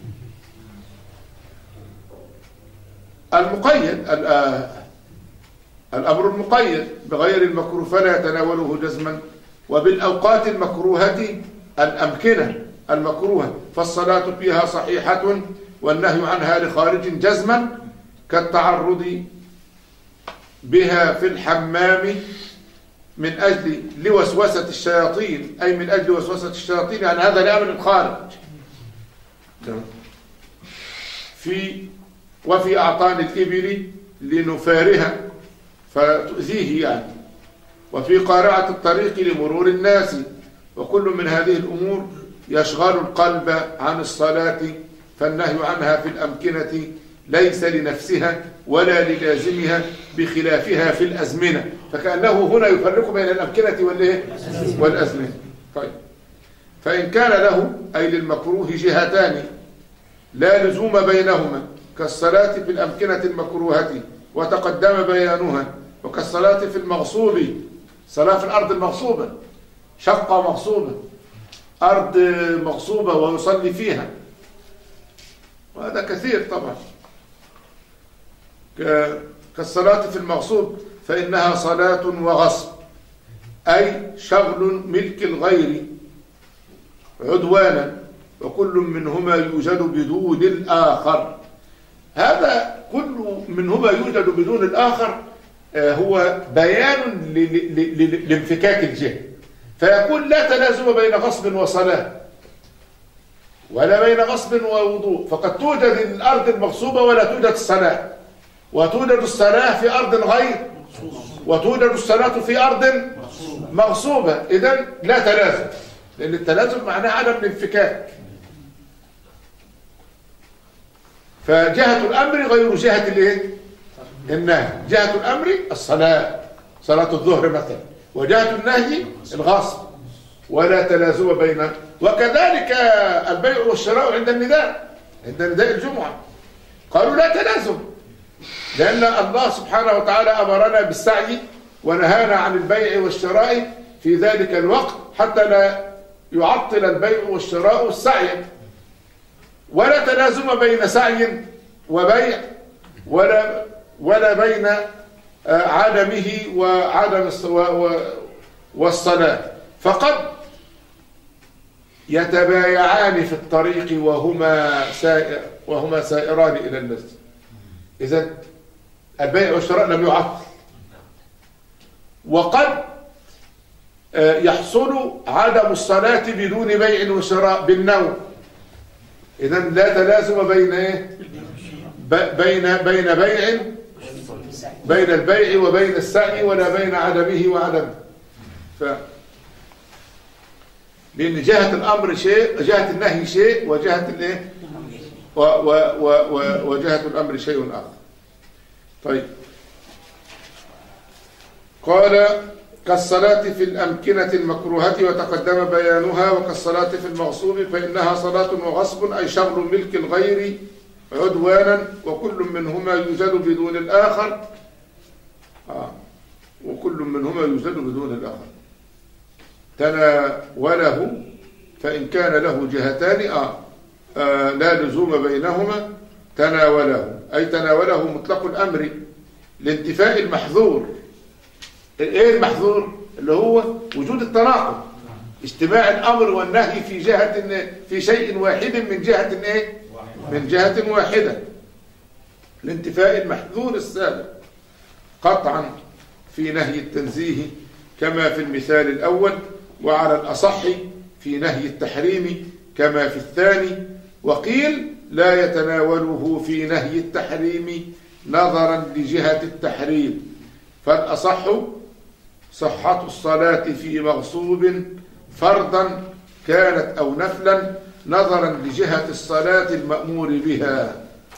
[SPEAKER 2] المقيد، الأمر المقيد بغير المكروه فلا يتناوله جزما. وبالأوقات المكروهة الأمكنة المكروهة، فالصلاة فيها صحيحة والنهي عنها لخارج جزما، كالتعرض بها في الحمام من أجل لوسوسة الشياطين، أي من أجل وسوسة الشياطين، يعني هذا لأمر الخارج. في وفي أعطان الإبل لنفارها فتؤذيه يعني، وفي قارعة الطريق لمرور الناس. وكل من هذه الأمور يشغل القلب عن الصلاة، فالنهي عنها في الأمكنة ليس لنفسها ولا للازمها، بخلافها في الأزمنة. فكأنه هنا يفرق بين الأمكنة والأزمنة. طيب، فإن كان له أي للمكروه جهتان لا لزوم بينهما، كالصلاة في الأمكنة المكروهة وتقدم بيانها، وكالصلاة في المغصوب، صلاة في الأرض المغصوبة، شقة مغصوبة، أرض مغصوبة ويصلي فيها، وهذا كثير طبعا. كالصلاة في المغصوب فإنها صلاة وغصب، أي شغل ملك الغير عدوانا، وكل منهما يوجد بدون الآخر. هذا كل منهما يوجد بدون الآخر هو بيان لانفكاك الجهة، فيقول لا تلازم بين غصب وصلاة ولا بين غصب ووضوء، فقد توجد الأرض المغصوبة ولا توجد الصلاة، وتوجد الصلاة في أرض غير، وتوجد الصلاة في أرض مغصوبة، إذن لا تلازم، لأن التلازم معناه عدم الانفكاك. فجهة الأمر غير جهة الايه؟ النهي. جهة الأمر الصلاة، صلاة الظهر مثلا، وجهة النهي الغصب، ولا تلازم بين. وكذلك البيع والشراء عند النداء، عند نداء الجمعة قالوا لا تلازم، لأن الله سبحانه وتعالى أمرنا بالسعي ونهانا عن البيع والشراء في ذلك الوقت حتى لا يعطل البيع والشراء السعي. ولا تلازم بين سعي وبيع، ولا ولا بين عدمه وعدم والصلاة، فقد يتبايعان في الطريق وهما سائر وهما سائران إلى المسجد. إذن البيع والشراء لم يعطل، وقد يحصل عدم الصلاة بدون بيع وشراء بالنوم. إذن لا تلازم بين إيه؟ بين بين بيع بين البيع وبين السعي، ولا بين عدمه وعدمه. ف لأن جهة الأمر شيء، جهة النهي شيء، وجهة الايه و و و وجهة الأمر شيء آخر. طيب، قال كالصلاة في الأمكنة المكروهة وتقدم بيانها، وكالصلاة في المغصوب فإنها صلاة وغصب، أي شغل ملك الغير عدوانا، وكل منهما يوجد بدون الآخر. آه. وكل منهما يوجد بدون الآخر. تناوله فإن كان له جهتان آه. آه لا لزوم بينهما، تناوله أي تناوله مطلق الأمر لانتفاء المحظور. ايه المحظور؟ اللي هو وجود التناقض، اجتماع الأمر والنهي في جهة في شيء واحد من جهة ايه؟ من جهة واحدة، لانتفاء المحظور السابق قطعا في نهي التنزيه كما في المثال الأول، وعلى الأصح في نهي التحريم كما في الثاني. وقيل لا يتناوله في نهي التحريم نظرا لجهة التحريم، فالأصح صحة الصلاة في مغصوب فرضا كانت أو نفلا نظرا لجهة الصلاة المأمور بها.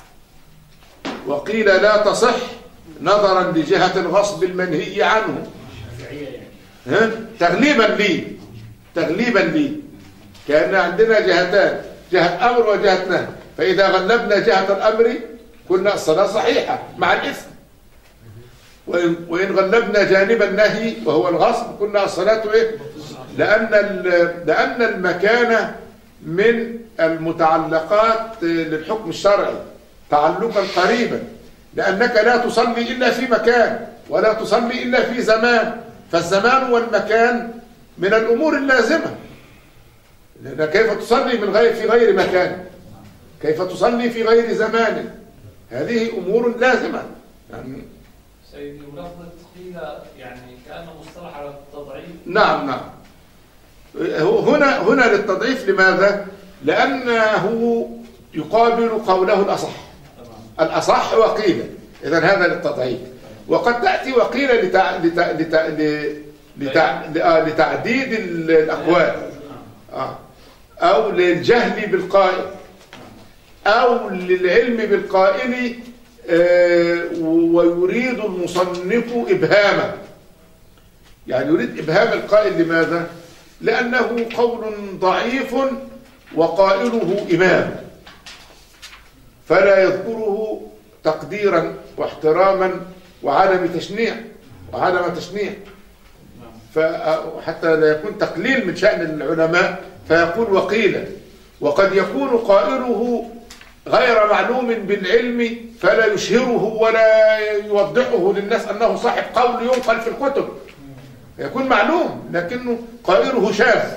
[SPEAKER 2] وقيل لا تصح نظرا لجهة الغصب المنهي عنه. ها؟ تغليبا لي تغليبا لي كأن عندنا جهتان، جهة أمر وجهة نهي، فإذا غلبنا جهة الأمر كنا الصلاة صحيحة مع الإثم، وإن غلبنا جانب النهي وهو الغصب كنا الصلاة إيه؟ لأن لأن المكانة من المتعلقات للحكم الشرعي تعلقا قريبا، لأنك لا تصلي إلا في مكان ولا تصلي إلا في زمان، فالزمان والمكان من الأمور اللازمة. لأن كيف تصلي من غير في غير مكان؟ كيف تصلي في غير زمان؟ هذه أمور لازمة. يعني
[SPEAKER 5] سيدي ولفظة قيل يعني كأنه مصطلح على التضعيف.
[SPEAKER 2] نعم نعم. هنا هنا للتضعيف. لماذا؟ لأنه يقابل قوله الأصح. الأصح وقيل، إذن هذا للتضعيف. وقد تأتي وقيل لتع... لتع... لتع... لتع... لتعديد الأقوال، أو للجهل بالقائل، أو للعلم بالقائل، ويريد المصنف إبهامه. يعني يريد إبهام القائل. لماذا؟ لأنه قول ضعيف وقائله إمام، فلا يذكره تقديرا واحتراما وعدم تشنيع وعدم تشنيع فحتى لا يكون تقليل من شأن العلماء، فيقول وقيل. وقد يكون قائله غير معلوم بالعلم فلا يشهره ولا يوضحه للناس أنه صاحب قول ينقل في الكتب، يكون معلوم لكنه قائله شاذ،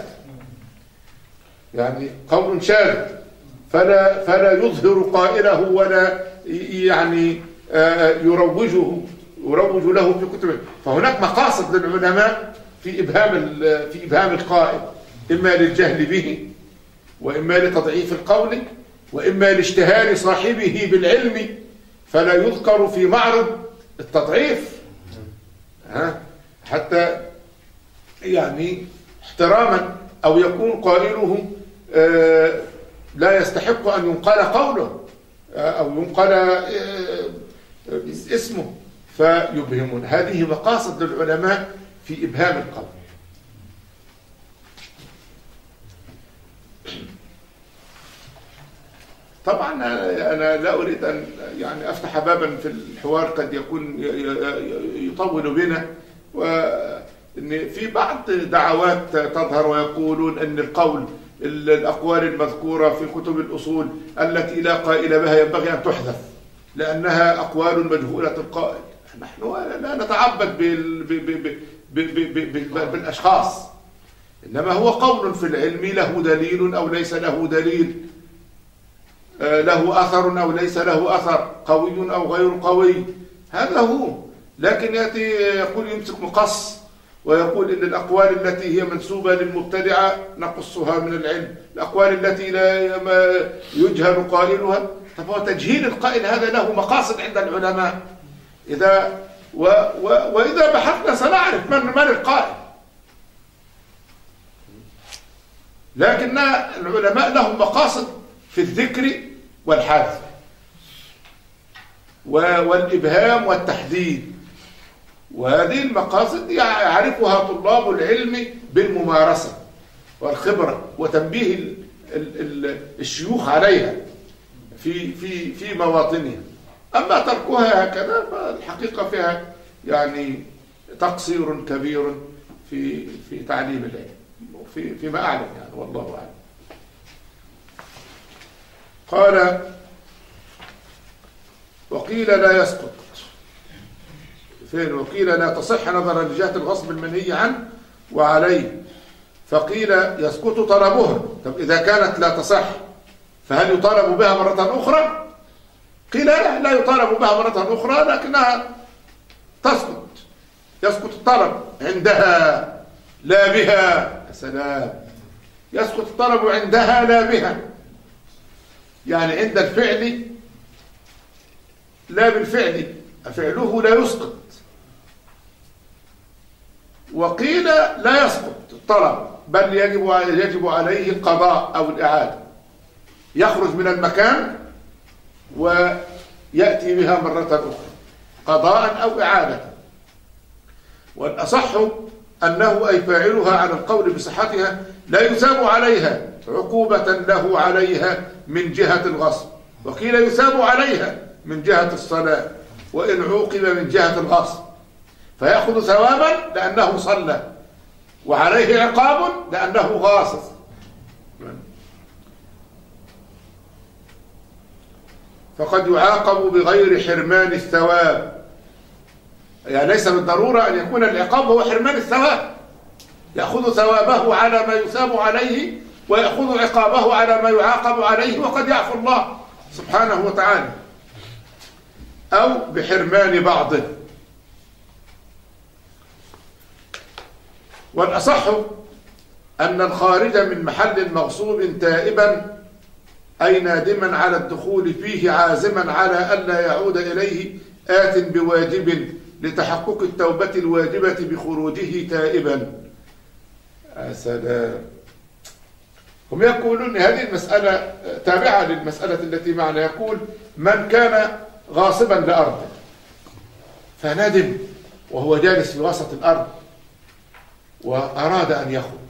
[SPEAKER 2] يعني قول شاذ، فلا فلا يظهر قائله ولا يعني يروجه يروج له في كتبه. فهناك مقاصد للعلماء في إبهام في إبهام القائل، إما للجهل به، وإما لتضعيف القول، وإما لاشتهار صاحبه بالعلم فلا يذكر في معرض التضعيف، ها حتى يعني احتراما، أو يكون قائله آه لا يستحق أن ينقل قوله آه أو ينقل آه اسمه فيبهمون. هذه مقاصد للعلماء في إبهام القول. طبعا أنا لا أريد أن يعني أفتح بابا في الحوار قد يكون يطول بنا، وإن في بعض دعوات تظهر ويقولون أن القول الأقوال المذكورة في كتب الأصول التي لا قائل بها ينبغي أن تحذف لأنها أقوال مجهولة القائل. نحن لا نتعبد بالأشخاص، إنما هو قول في العلم له دليل أو ليس له دليل، له أثر أو ليس له أثر، قوي أو غير قوي، هذا هو. لكن يأتي يقول يمسك مقص ويقول إن الأقوال التي هي منسوبة للمبتدعة نقصها من العلم، الأقوال التي لا يجهل قائلها. طب هو تجهيل القائل هذا له مقاصد عند العلماء. إذا و و وإذا بحثنا سنعرف من من القائل، لكن العلماء لهم مقاصد في الذكر والحذف والإبهام والتحديد، وهذه المقاصد يعرفها طلاب العلم بالممارسة والخبرة وتنبيه ال ال الشيوخ عليها في في في مواطنها. أما تركها هكذا فالحقيقة فيها يعني تقصير كبير في في تعليم العلم في فيما أعلم يعني، والله أعلم. قال وقيل لا يسقط، فين وقيل لا تصح نظرا لجهة الغصب المنهي عنه وعليه، فقيل يسقط طلبها. طب إذا كانت لا تصح فهل يطالب بها مرة أخرى؟ قيل لا لا يطالب بها مرة أخرى، لكنها تسقط، يسقط الطلب عندها لا بها. يا سلام، يسقط الطلب عندها لا بها، يعني عند الفعل لا بالفعل، فعله لا يسقط. وقيل لا يسقط الطلب بل يجب يجب عليه القضاء أو الإعادة، يخرج من المكان ويأتي بها مرة أخرى قضاء أو إعادة. والأصح أنه أي فاعلها على القول بصحتها لا يثاب عليها عقوبة له عليها من جهة الغصب، وقيل يثاب عليها من جهة الصلاة وإن عوقب من جهة الغصب، فيأخذ ثوابا لأنه صلى وعليه عقاب لأنه غاصب. فقد يعاقب بغير حرمان الثواب، يعني ليس بالضرورة أن يكون العقاب هو حرمان الثواب، يأخذ ثوابه على ما يثاب عليه ويأخذ عقابه على ما يعاقب عليه، وقد يعفو الله سبحانه وتعالى، أو بحرمان بعضه. والأصح أن الخارج من محل مغصوب تائبا أي نادما على الدخول فيه عازما على ألا يعود إليه آت بواجب لتحقق التوبة الواجبة بخروجه تائبا. سلام. هم يقولون هذه المسألة تابعة للمسألة التي معنا. يقول من كان غاصبا لأرض فندم وهو جالس في وسط الأرض وأراد أن يخرج،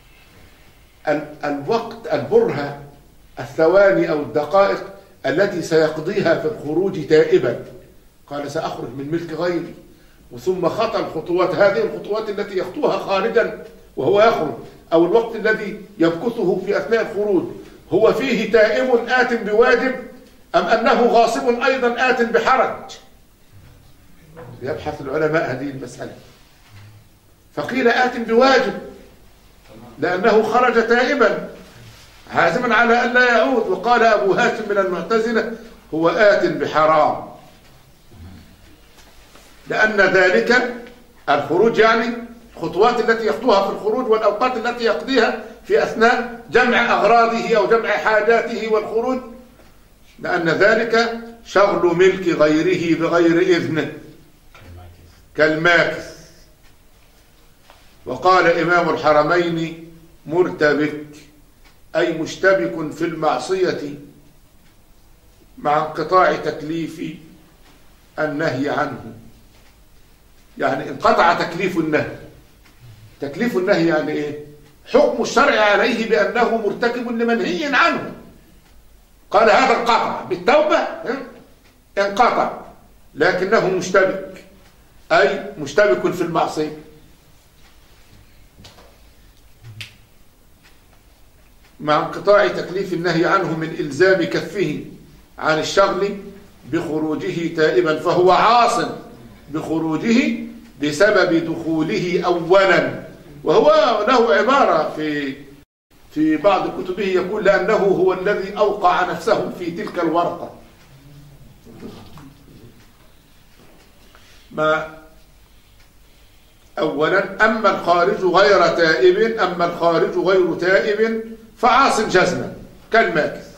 [SPEAKER 2] الوقت البرهة الثواني أو الدقائق التي سيقضيها في الخروج تائبا، قال سأخرج من ملك غيري، وثم خطى الخطوات، هذه الخطوات التي يخطوها خارجا وهو يخرج، أو الوقت الذي يمكثه في أثناء الخروج، هو فيه تائب آت بواجب أم أنه غاصب أيضا آت بحرج؟ يبحث العلماء هذه المسألة. فقيل آت بواجب لأنه خرج تائبا عازما على أن لا يعود، وقال أبو هاشم من المعتزلة هو آت بحرام. لأن ذلك الخروج يعني الخطوات التي يخطوها في الخروج والأوقات التي يقضيها في أثناء جمع أغراضه أو جمع حاجاته والخروج، لأن ذلك شغل ملك غيره بغير إذنه كالماكث. وقال إمام الحرمين مرتبك أي مشتبك في المعصية مع انقطاع تكليف النهي عنه، يعني انقطع تكليف النهي. تكليف النهي يعني إيه؟ حكم الشرع عليه بأنه مرتكب لمنهي عنه. قال هذا انقطع بالتوبة، انقطع، لكنه مشتبك أي مشتبك في المعصية مع انقطاع تكليف النهي عنه من إلزام كفه عن الشغل بخروجه تائبا، فهو عاص بخروجه بسبب دخوله أولا. وهو له عبارة في في بعض كتبه يقول لأنه هو الذي أوقع نفسه في تلك الورقة. ما أولا أما الخارج غير تائب أما الخارج غير تائب فعاص جزما كالماكث.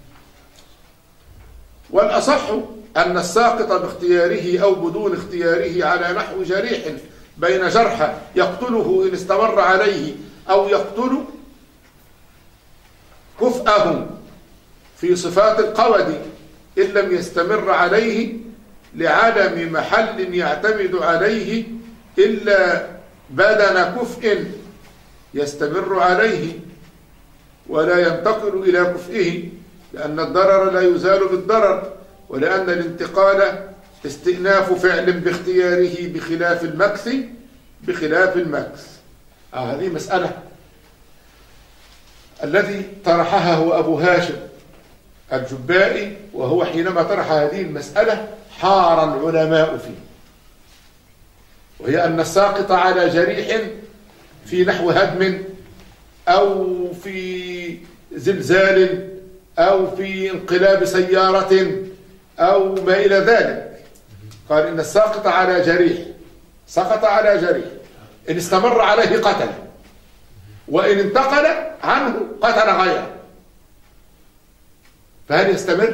[SPEAKER 2] والأصح أن الساقط باختياره أو بدون اختياره على نحو جريح بين جرح يقتله إن استمر عليه أو يقتل كفءه في صفات القود إن لم يستمر عليه لعدم محل يعتمد عليه إلا بدن كفء يستمر عليه ولا ينتقل إلى كفئه، لأن الضرر لا يزال بالضرر، ولأن الانتقال استئناف فعل باختياره بخلاف المكث بخلاف المكث. آه هذه مسألة الذي طرحها هو أبو هاشم الجبائي، وهو حينما طرح هذه المسألة حار العلماء فيه، وهي أن الساقط على جريح في نحو هدم أو في زلزال أو في انقلاب سيارة أو ما إلى ذلك، قال إن الساقط على جريح سقط على جريح إن استمر عليه قتل، وإن انتقل عنه قتل غيره، فهل يستمر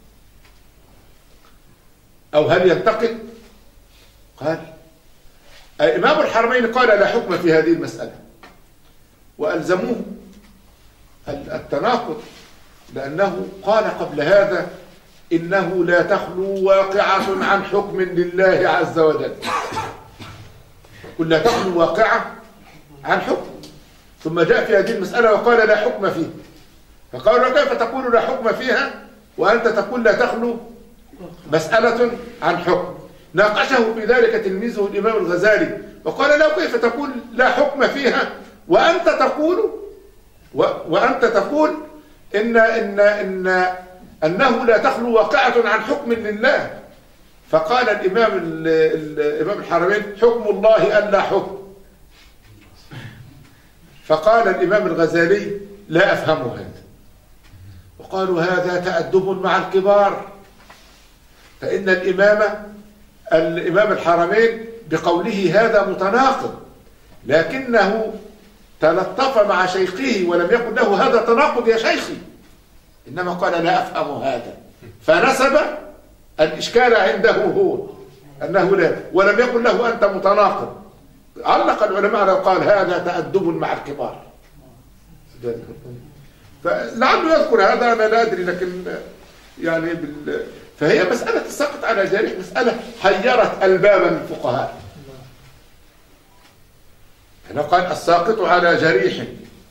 [SPEAKER 2] أو هل ينتقل؟ قال إمام الحرمين قال لا حكم في هذه المسألة، وألزموه التناقض، لأنه قال قبل هذا إنه لا تخلو واقعة عن حكم لله عز وجل. قل لا تخلو واقعة عن حكم، ثم جاء في هذه المسألة وقال لا حكم فيه، فقالوا كيف تقول لا حكم فيها وأنت تقول لا تخلو مسألة عن حكم؟ ناقشه في ذلك تلميذه الإمام الغزالي وقال له كيف تقول لا حكم فيها وأنت تقول و... وأنت تقول إن إن إن أنه لا تخلو واقعة عن حكم لله. فقال الإمام ال... الإمام الحرمين حكم الله ألا حكم. فقال الإمام الغزالي لا أفهم هذا، وقالوا هذا تأدب مع الكبار، فإن الإمام الإمام الحرمين بقوله هذا متناقض، لكنه تلطف مع شيخه ولم يقل له هذا تناقض يا شيخي، إنما قال لا أفهم هذا، فنسب الإشكال عنده هو أنه لا، ولم يقل له أنت متناقض. علق العلماء لو قال هذا تأدب مع الكبار، فلعله يذكر هذا أنا لا أدري، لكن يعني بال... فهي مسألة السقط على جريح مسألة حيرت ألباب الفقهاء. هنا قال الساقط على جريح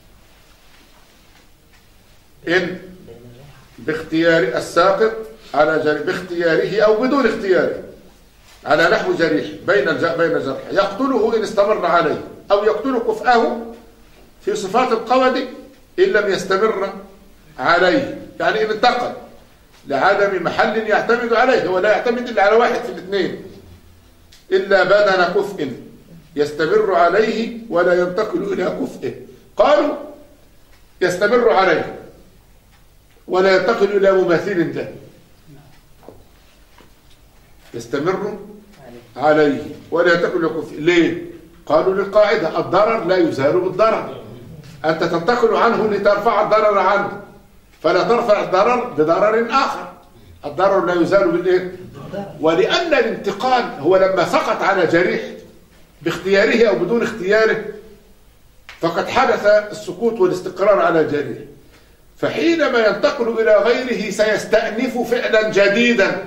[SPEAKER 2] إن باختيار الساقط على جريح باختياره أو بدون اختياره على نحو جريح بين بين جرح يقتله إن استمر عليه أو يقتل كفءه في صفات القود إن لم يستمر عليه، يعني إن انتقل لعدم محل يعتمد عليه، ولا يعتمد إلا على واحد في الاثنين، إلا بدن كفء يستمر عليه ولا ينتقل إلى كفءه. قالوا يستمر عليه ولا ينتقل إلى مماثل له، يستمر عليه ولا تكن لكفء. ليه؟ قالوا للقاعدة الضرر لا يزال بالضرر، أنت تنتقل عنه لترفع الضرر عنه، فلا ترفع الضرر بضرر آخر، الضرر لا يزال بالإيه؟ ولأن الانتقال هو لما سقط على جريح باختياره أو بدون اختياره فقد حدث السقوط والاستقرار على جريح، فحينما ينتقل إلى غيره سيستأنف فعلا جديدا،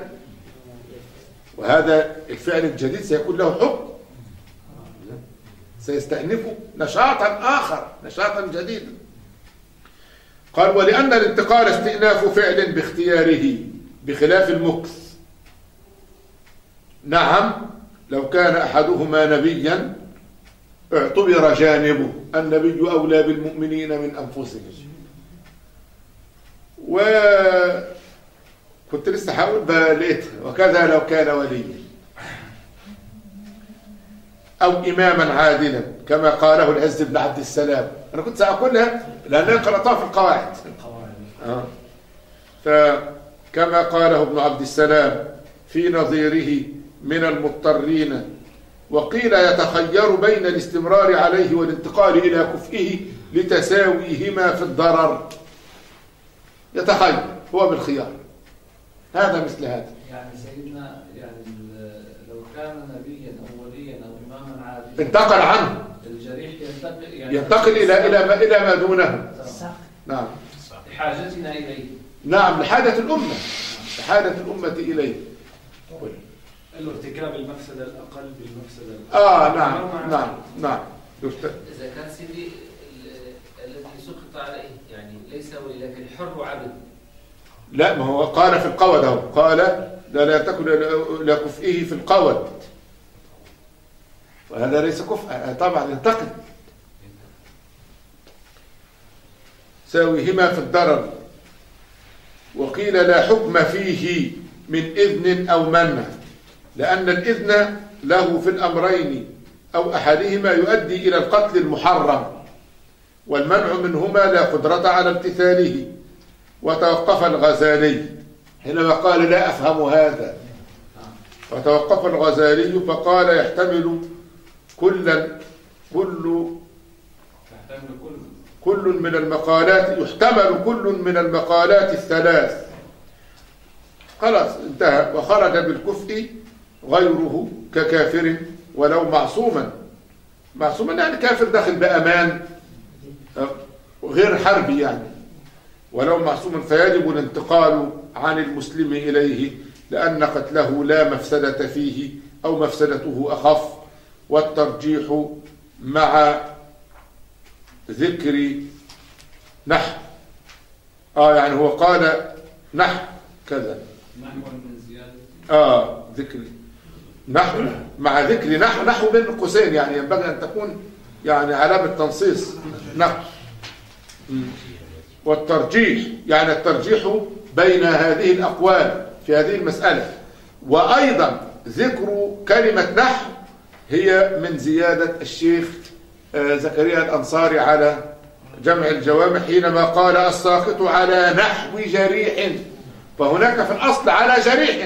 [SPEAKER 2] وهذا الفعل الجديد سيكون له حكم، سيستأنف نشاطا آخر، نشاطا جديدا. قال ولأن الانتقال استئناف فعل باختياره بخلاف المكث. نعم لو كان أحدهما نبيا اعتبر جانبه، النبي أولى بالمؤمنين من أنفسهم. وكنت لسه حاول لقيتها وكذا لو كان وليا أو إماما عادلا كما قاله العز بن عبد السلام. أنا كنت سأقولها لأنني قرأتها في القواعد آه. فكما قاله ابن عبد السلام في نظيره من المضطرين، وقيل يتخير بين الاستمرار عليه والانتقال إلى كفئه لتساويهما في الضرر، يتخير هو بالخيار، هذا مثل هذا.
[SPEAKER 5] يعني سيدنا يعني لو كان نبيا أو وليا أو إماما عادلا
[SPEAKER 2] انتقل عنه
[SPEAKER 5] الجريح ينتقل يعني
[SPEAKER 2] ينتقل إلى إلى ما إلى ما دونه. نعم
[SPEAKER 5] لحاجتنا إليه.
[SPEAKER 2] نعم لحاجة الأمة، لحاجة الأمة إليه.
[SPEAKER 7] الارتكاب المفسدة الأقل بالمفسدة الأقل.
[SPEAKER 2] آه نعم نعم نعم.
[SPEAKER 4] إذا كان سيدي الذي سقط عليه يعني ليس ولي لكن حر عبد.
[SPEAKER 2] لا ما هو قال في القود اهو، قال لا لا تكن لا كفئه في القود، وهذا ليس كفء طبعا ينتقل. ساويهما في الضرر. وقيل لا حكم فيه من إذن أو منع، لأن الإذن له في الأمرين أو أحدهما يؤدي إلى القتل المحرم، والمنع منهما لا قدرة على امتثاله. وتوقف الغزالي حينما قال لا أفهم هذا، وتوقف الغزالي فقال يحتمل كلا كل كل من المقالات يحتمل كل من المقالات الثلاث. خلاص انتهى. وخرج بالكفء غيره ككافر ولو معصوما. معصوما يعني كافر داخل بأمان غير حربي يعني، ولو معصوما فيجب الانتقال عن المسلم إليه، لأن قتله لا مفسدة فيه أو مفسدته أخف. والترجيح مع ذكر نحو آه يعني هو قال نحو كذا
[SPEAKER 5] نحو من زيادة
[SPEAKER 2] آه ذكر نحو مع ذكر نحو نحو بين قوسين، يعني ينبغي أن تكون يعني علامة تنصيص نحو. والترجيح يعني الترجيح بين هذه الأقوال في هذه المسألة. وأيضا ذكر كلمة نحو هي من زيادة الشيخ زكريا الأنصاري على جمع الجوامع حينما قال الساقط على نحو جريح، فهناك في الأصل على جريح،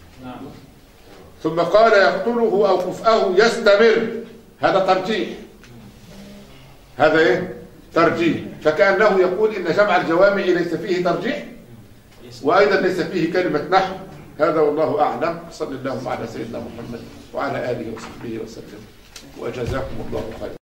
[SPEAKER 2] ثم قال يقتله أو كفأه يستمر، هذا ترجيح، هذا إيه؟ ترجيح. فكأنه يقول إن جمع الجوامع ليس فيه ترجيح وأيضا ليس فيه كلمة نحو. هذا والله أعلم. صلى الله على سيدنا محمد وعلى آله وصحبه وسلم، وجزاكم الله خيرا.